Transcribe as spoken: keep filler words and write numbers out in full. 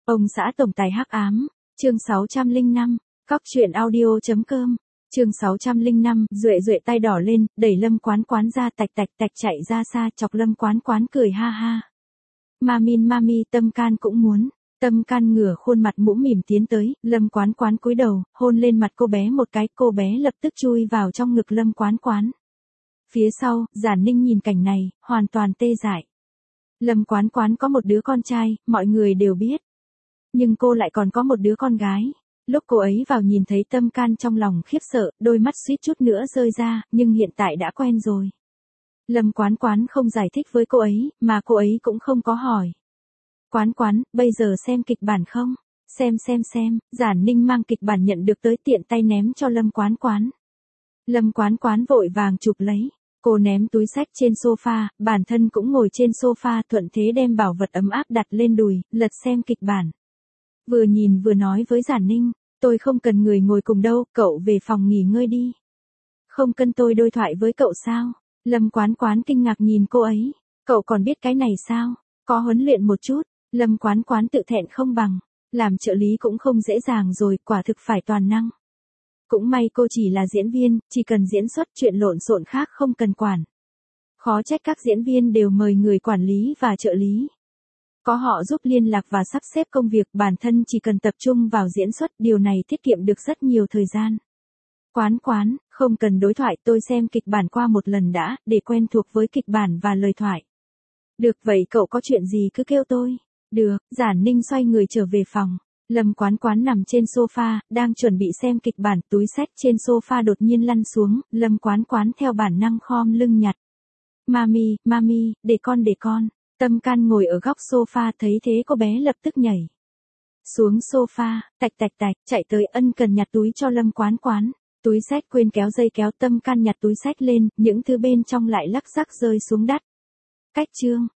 Ông xã tổng tài hắc ám, chương sáu trăm lẻ năm, cóc truyện audio chấm com, chương sáu trăm lẻ năm, Duệ Duệ tay đỏ lên, đẩy Lâm Quán Quán ra tạch tạch tạch chạy ra xa chọc Lâm Quán Quán cười ha ha. Mamin mami Tâm Can cũng muốn, Tâm Can ngửa khuôn mặt mũm mỉm tiến tới, Lâm Quán Quán cúi đầu, hôn lên mặt cô bé một cái, cô bé lập tức chui vào trong ngực Lâm Quán Quán. Phía sau, Giản Ninh nhìn cảnh này, hoàn toàn tê dại. Lâm Quán Quán có một đứa con trai, mọi người đều biết. Nhưng cô lại còn có một đứa con gái. Lúc cô ấy vào nhìn thấy Tâm Can trong lòng khiếp sợ, đôi mắt suýt chút nữa rơi ra, nhưng hiện tại đã quen rồi. Lâm Quán Quán không giải thích với cô ấy, mà cô ấy cũng không có hỏi. Quán Quán, bây giờ xem kịch bản không? Xem xem xem, Giản Ninh mang kịch bản nhận được tới tiện tay ném cho Lâm Quán Quán. Lâm Quán Quán vội vàng chụp lấy. Cô ném túi xách trên sofa, bản thân cũng ngồi trên sofa thuận thế đem bảo vật ấm áp đặt lên đùi, lật xem kịch bản. Vừa nhìn vừa nói với Giản Ninh, tôi không cần người ngồi cùng đâu, cậu về phòng nghỉ ngơi đi. Không cần tôi đối thoại với cậu sao? Lâm Quán Quán kinh ngạc nhìn cô ấy, cậu còn biết cái này sao? Có huấn luyện một chút, Lâm Quán Quán tự thẹn không bằng, làm trợ lý cũng không dễ dàng rồi, quả thực phải toàn năng. Cũng may cô chỉ là diễn viên, chỉ cần diễn xuất chuyện lộn xộn khác không cần quản. Khó trách các diễn viên đều mời người quản lý và trợ lý. Có họ giúp liên lạc và sắp xếp công việc, bản thân chỉ cần tập trung vào diễn xuất, điều này tiết kiệm được rất nhiều thời gian. Quán Quán, không cần đối thoại, tôi xem kịch bản qua một lần đã, để quen thuộc với kịch bản và lời thoại. Được vậy cậu có chuyện gì cứ kêu tôi. Được, Giản Ninh xoay người trở về phòng. Lâm Quán Quán nằm trên sofa, đang chuẩn bị xem kịch bản, túi xách trên sofa đột nhiên lăn xuống, Lâm Quán Quán theo bản năng khom lưng nhặt. Mami, mami, để con để con. Tâm Can ngồi ở góc sofa thấy thế cô bé lập tức nhảy xuống sofa, tạch tạch tạch, chạy tới ân cần nhặt túi cho Lâm Quán Quán. Túi xách quên kéo dây kéo, Tâm Can nhặt túi xách lên, những thứ bên trong lại lắc rắc rơi xuống đất. Cách chương.